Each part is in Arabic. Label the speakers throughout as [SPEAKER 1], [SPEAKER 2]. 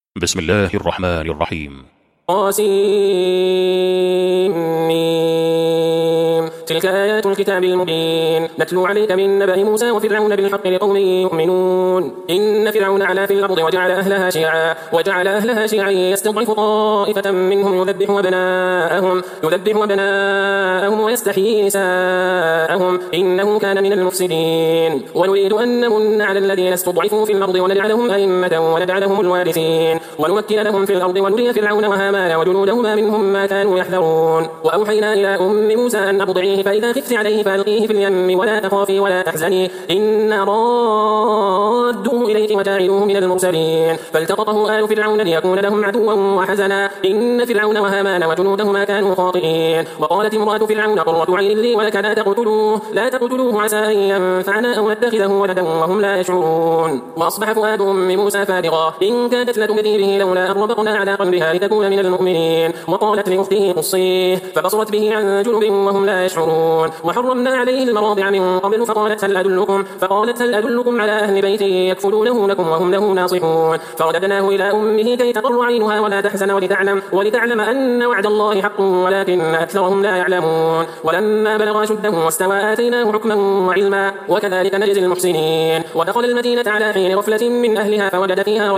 [SPEAKER 1] بسم الله الرحمن الرحيم.
[SPEAKER 2] قاسم تلك آيات الكتاب المبين نتلو عليك من نبأ موسى وفرعون بالحق لقوم يؤمنون. إن فرعون علا في الأرض وجعل أهلها شيعا يستضعف طائفة منهم يذبح أبناءهم ويستحيي نساءهم إنه كان من المفسدين. ونريد أن نمن على الذين استضعفوا في الأرض ونجعلهم أئمة ونجعلهم الوارثين ونمكن لهم في الأرض ونري فرعون وهامان وجنودهما منهم ما كانوا يحذرون. وأوحينا إلى أم موسى أن أرضعيه فإذا خفت عليه فألقيه في اليم ولا تخافي ولا تحزني إنا رادوه إليك وجاعلوه من المرسلين. فالتقطه آل فرعون ليكون لهم عدوا وحزنا إن فرعون وهامان وجنودهما كانوا خاطئين. وقالت امرأة فرعون قرة عين لي ولك لا تقتلوه عسى أن ينفعنا أو نتخذه ولدا وهم لا يشعرون. وأصبح فؤاد أم موسى فارغا إن كادت لتبدي به لولا أن ربطنا على قلبها لتكون من المؤمنين. وقالت لأخته قصيه فبصرت به عن جنب وهم لا يشعرون. وحرمنا عليه المراضع من قبل فقالت هل أدلكم على أهل بيت يكفلونه لكم وهم له ناصحون. فرددناه إلى أمه كي تقر عينها ولا تحزن ولتعلم أن وعد الله حق ولكن أكثرهم لا يعلمون. ولما بلغ أشده واستوى آتيناه حكما وعلما وكذلك نجزي المحسنين. ودخل المدينة على حين غفلة من أهلها فوجد فيها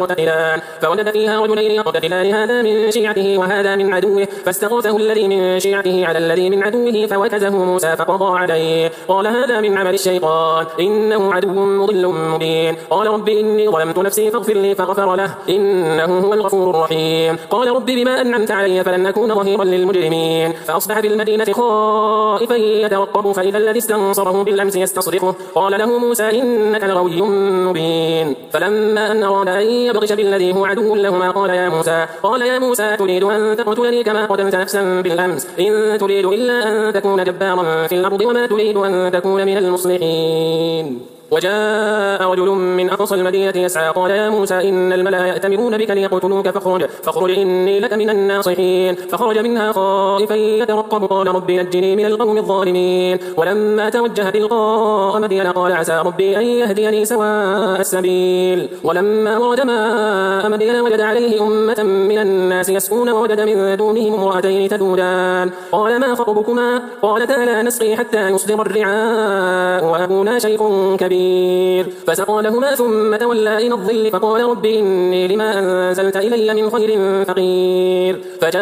[SPEAKER 2] رجلين يقتتلان هذا من شيعته وهذا من عدوه فاستغاثه الذي من شيعته على الذي من عدوه فوكزه موسى فقضى عليه قال هذا من عمل الشيطان إنه عدو مضل مبين. قال رب إني ظلمت نفسي فاغفر لي فغفر له إنه هو الغفور الرحيم. قال رب بما أنعمت علي فلن أكون ظهيرا للمجرمين. فأصبح في المدينة خائفا يترقب فإذا الذي استنصره بالأمس يستصرخه قال له موسى إنك لغوي مبين. فلما أن أراد أن يبطش بالذي هو عدو لهما قال يا موسى تريد أن تقتلني كما قتلت نفسا بالأمس إن تريد إلا أن تكون جبارا في الأرض وما تريد أن تكون من المصلحين. وجاء رجل من أقصى المدينة يسعى قال يا موسى إن الملأ يأتمرون بك ليقتلوك فاخرج إني لك من الناصحين. فخرج منها خائفا يترقب قال رب نجني من القوم الظالمين. ولما توجه تلقاء مدين قال عسى ربي أن يهديني سواء السبيل. ولما ورد ماء مدين وجد عليه أمة من الناس يسقون ووجد من دونهم امرأتين تذودان قال ما خطبكما قالتا لا نسقي حتى يصدر الرعاء وأبونا شيخ كبير. فسقى لهما ثم تولى إلى الظل فقال رب إني لما أنزلت إلي من خير فقير.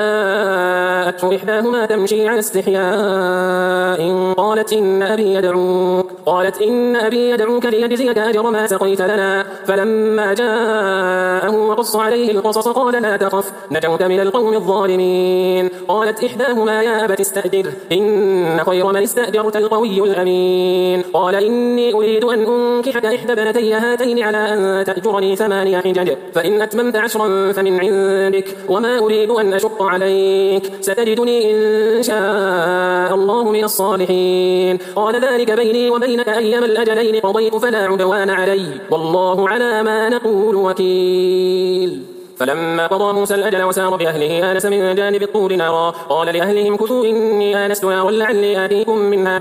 [SPEAKER 2] فجاءته إحداهما تمشي على استحياء قالت إن أبي يدعوك ليجزيك أجر ما سقيت لنا. فلما جاءه وقص عليه القصص قال لا تخف نجوت من القوم الظالمين. قالت إحداهما يا أبت استأجر إن خير من استأجرت القوي الأمين. قال إني أريد أن أنكحك إحدى بنتي هاتين على أن تأجرني 8 حجج فإن أتممت 10 فمن عندك وما أريد أن أشق عليك ستجدني إن شاء الله من الصالحين. قال ذلك بيني وبينك أيما الأجلين قضيت فلا عدوان علي والله على ما نقول وكيل. فلما قضى موسى الأجل وسار بأهله آنس من جانب الطور نارا قال لأهلهم كثوا إني آنست نارا لعلي آتيكم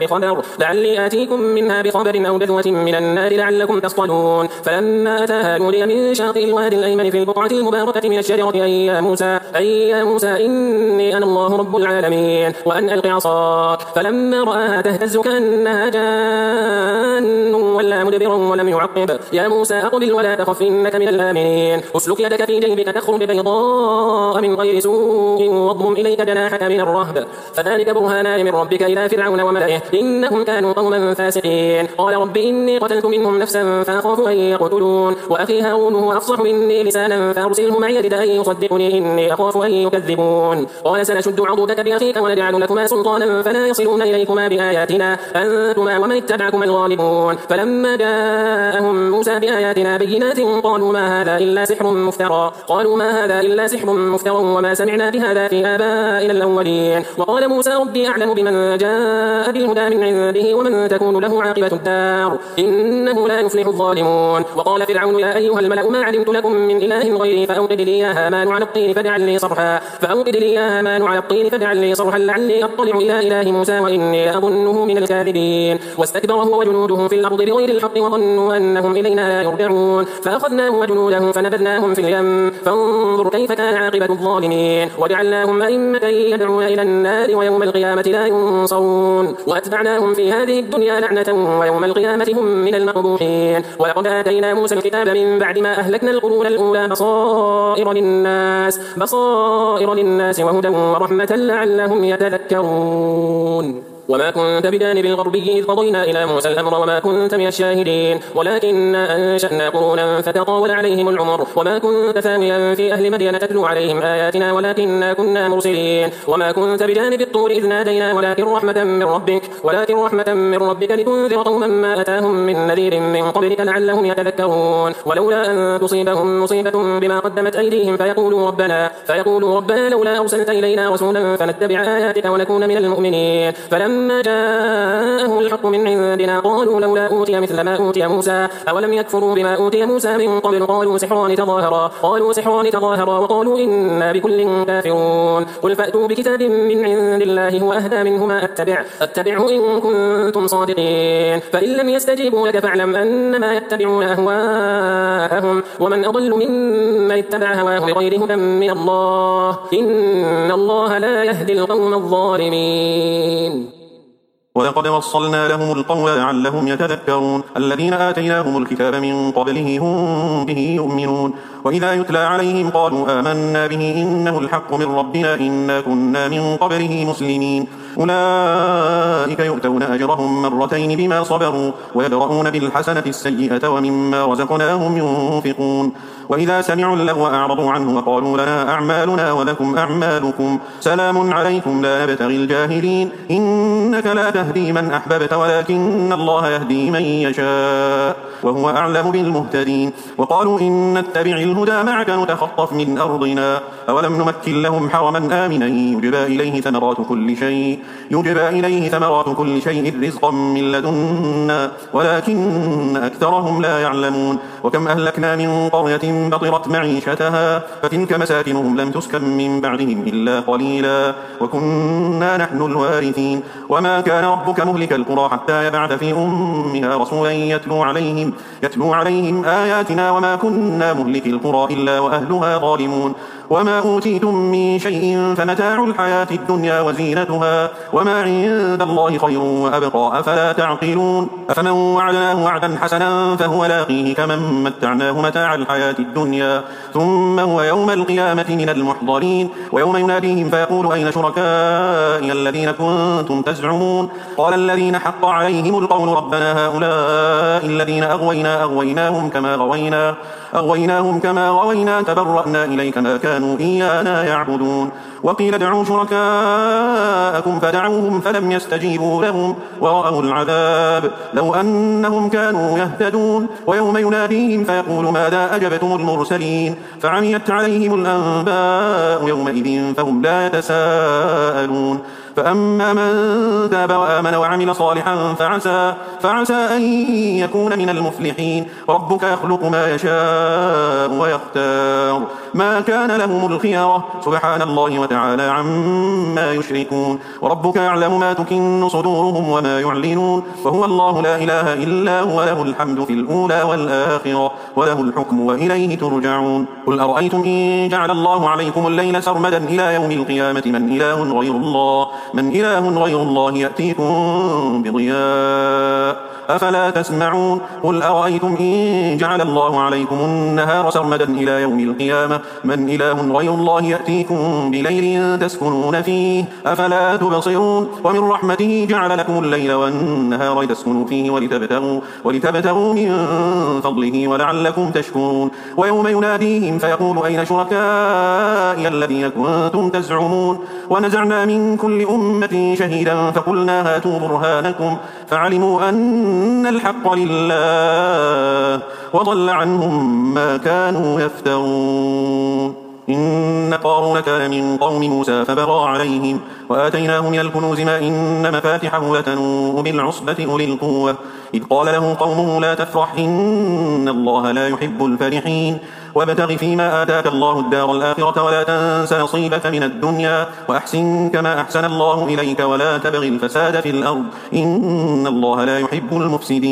[SPEAKER 2] منها بخبر أو جذوة من النار لعلكم تصطلون. فلما أتاها نودي من شاطئ الوادي الأيمن في البقعة المباركة من الشجرة أي يا موسى إني أنا الله رب العالمين وأن ألق عصاك. فلما رآها تهتز كأنها جان ولا مدبرا ولم يعقب يا موسى أقبل ولا تخف إنك من الآمنين. أسلك يدك في جيبك تخرج بيضاء من غير سوء واضمم إليك جناحك من الرهب فذلك برهانان من ربك إلى فرعون وملئه إنهم كانوا قوما فاسقين. قال رب إني قتلت منهم نفسا فأخاف أن يقتلون وأخي هارون هو أفصح مني لسانا فأرسله معي يرد أن يصدقني إني أخاف أن يكذبون. قال سنشد عضدك بأخيك ونجعل لكما سلطانا فلا يصلون إليكما بآياتنا أنتما ومن اتبعكما الغالبون. فلما جاءهم موسى بآياتنا بينات قالوا ما هذا إلا سحر مفترى وما سمعنا بهذا في آبائنا الأولين. وقال موسى ربي أعلم بمن جاء بالهدى من عنده ومن تكون له عاقبة الدار إنه لا يفلح الظالمون. وقال فرعون يا أيها الملأ ما علمت لكم من إله غيري فأوقد لي يا هامان على الطين فاجعل لي صرحا لعلي أطلع إلى إله موسى وإني لأظنه من الكاذبين. واستكبر هو وجنوده في الأرض بغير الحق وظنوا أنهم إلينا لا يرجعون فأخذناه وجنوده فنبذناهم في اليم فانظر كيف كان عاقبة الظالمين وجعلناهم أئمة يدعون إلى النار ويوم القيامة لا ينصرون وأتبعناهم في هذه الدنيا لعنة ويوم القيامة هم من المقبوحين ولقد آتينا موسى الكتاب من بعد ما أهلكنا القرون الأولى بصائر للناس وهدى ورحمة لعلهم يتذكرون وما كنت بجانب الغربي إذ قضينا إلى موسى الأمر وما كنت من الشاهدين ولكننا أنشأنا قرونا فتطاول عليهم العمر وما كنت ثانيا في أهل مدين تتلو عليهم آياتنا ولكننا كنا مرسلين وما كنت بجانب الطور إذ نادينا ولكن رحمة من ربك لتنذر قوما ما أتاهم من نذير من قبلك لعلهم يتذكرون ولولا أن تصيبهم مصيبة بما قدمت أيديهم فيقولوا ربنا لولا أرسلت إلينا رسولا فنتبع آياتك ونكون من المؤمنين فلما جاءهم الحق من عندنا قالوا لولا أوتي مثل ما أوتي موسى أولم يكفروا بما أوتي موسى من قبل قالوا سحران تظاهرا وقالوا إنا بكل كافرون قل فأتوا بكتاب من عند الله هو أهدى منهما أتبعه إن كنتم صادقين فإن لم يستجيبوا لك فاعلم أنما يتبعون أهواءهم ومن أضل ممن اتبع هواه بغير هدى من الله إن الله لا يهدي القوم الظالمين
[SPEAKER 3] ولقد وصلنا لهم القول لعلهم يتذكرون الذين آتيناهم الكتاب من قبله هم به يؤمنون وإذا يتلى عليهم قالوا آمنا به إنه الحق من ربنا إنا كنا من قبله مسلمين أولئك يؤتون أجرهم مرتين بما صبروا ويدرؤون بالحسنة السيئة ومما رزقناهم ينفقون وإذا سمعوا اللغو أعرضوا عنه وقالوا لنا أعمالنا ولكم أعمالكم سلام عليكم لا نبتغي الجاهلين إنك لا تهدي من أحببت ولكن الله يهدي من يشاء وهو أعلم بالمهتدين وقالوا إن نتبع الهدى معك نتخطف من أرضنا أولم نمكن لهم حرما آمنا يجبى إليه ثمرات كل شيء رزقا من لدنا ولكن أكثرهم لا يعلمون وكم أهلكنا من قرية بطرت معيشتها فتلك مساكنهم لم تسكن من بعدهم إلا قليلا وكنا نحن الوارثين وما كان ربك مهلك القرى حتى يبعث في أمها رسولا يتلو عليهم آياتنا وما كنا مهلك القرى إلا وأهلها ظالمون وما أوتيتم من شيء فمتاع الحياة الدنيا وزينتها وما عند الله خير وأبقى أفلا تعقلون أفمن وعدناه وعدا حسنا فهو لاقيه كمن متعناه متاع الحياة الدنيا ثم هو يوم القيامة من المحضرين ويوم يناديهم فيقول أين شركائي الذين كنتم تزعمون قال الذين حق عليهم القول ربنا هؤلاء الذين أغويناهم كما غوينا تبرأنا إليك ما كانوا إيانا يعبدون وقيل ادعوا شركاءكم فدعوهم فلم يستجيبوا لهم ورأوا العذاب لو أنهم كانوا يهتدون ويوم يناديهم فيقول ماذا أجبتم المرسلين فعميت عليهم الأنباء يومئذ فهم لا يتساءلون فأما من تاب وآمن وعمل صالحا فعسى أن يكون من المفلحين ربك يخلق ما يشاء ويختار ما كان لهم الخيرة سبحان الله وتعالى عما يشركون وربك يعلم ما تكن صدورهم وما يعلنون وهو الله لا إله إلا هو له الحمد في الأولى والآخرة وله الحكم وإليه ترجعون قل أرأيتم إن جعل الله عليكم الليل سرمدا إلى يوم القيامة من إله غير الله يأتيكم بضياء أفلا تسمعون قل أرأيتم إن جعل الله عليكم النهار سرمدا إلى يوم القيامة من إله غير الله يأتيكم بليل تسكنون فيه أفلا تبصرون ومن رحمته جعل لكم الليل والنهار لتسكنوا فيه ولتبتغوا من فضله ولعلكم تشكرون ويوم يناديهم فيقول أين شركائي الذين كنتم تزعمون ونزعنا من كل أمة شهيدا فقلنا هاتوا برهانكم فعلموا أن الحق لله وضل عنهم ما كانوا يفترون إن قارون كان من قوم موسى فبغى عليهم وآتيناه من الكنوز ما إن مفاتحه لتنوء بالعصبة أولي القوة إذ قال له قومه لا تفرح إن الله لا يحب الفرحين وابتغ فيما آتاك الله الدار الآخرة ولا تنس نصيبك من الدنيا وأحسن كما أحسن الله إليك ولا تبغ الفساد في الأرض إن الله لا يحب المفسدين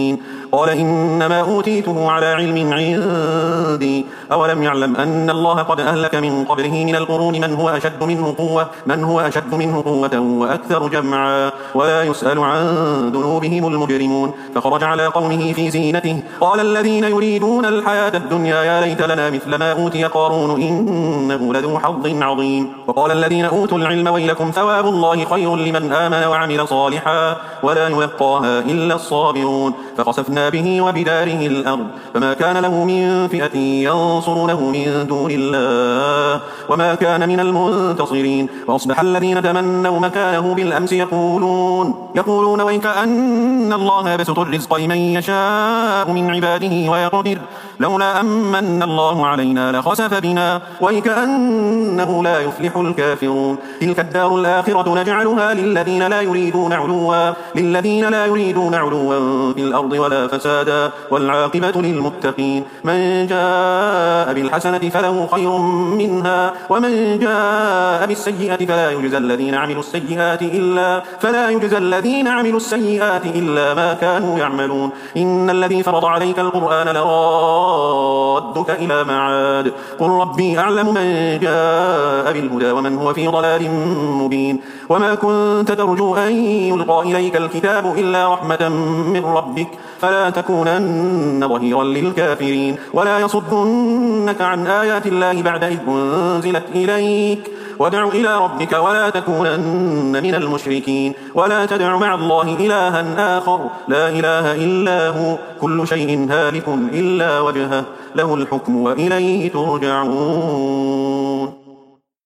[SPEAKER 3] قال إنما أوتيته على علم عندي أولم يعلم أن الله قد أهلك من قبله من القرون من هو أشد منه قوة وأكثر جمعا ولا يسأل عن ذنوبهم المجرمون فخرج على قومه في زينته قال الذين يريدون الحياة الدنيا يا ليت لنا مثل ما أوتي قارون إنه لذو حظ عظيم وقال الذين أوتوا العلم ويلكم ثواب الله خير لمن آمن وعمل صالحا ولا يلقاها إلا الصابرون فخسفنا به وبداره الأرض فما كان له من فئة ينصرونه من دون الله وما كان من المنتصرين وأصبح الذين تمنوا مكانه بالأمس يقولون ويك أن الله يبسط الرزق لمن يشاء من عباده ويقدر لولا أمن الله علينا لخسف بنا ويك أنه لا يفلح الكافرون تلك الدار الآخرة نجعلها للذين لا يريدون علوا في الأرض ولا فسادا والعاقبة للمتقين من جاء بالحسنة فله خير منها ومن جاء بالسيئة فلا يجزى الذين عملوا السيئات إلا ما كانوا يعملون إن الذي فرض عليك القرآن لرادك إلى معاد قل ربي أعلم من جاء بالهدى ومن هو في ضلال مبين وما كنت ترجو أن يلقى إليك الكتاب إلا رحمة من ربك فلا تكونن ظهيرا للكافرين ولا يصدنك عن آيات الله بعد إذ أنزلت إليك وادع إلى ربك ولا تكونن من المشركين ولا تدع مع الله إلها آخر لا إله إلا هو كل شيء هالك إلا وجهه له الحكم وإليه ترجعون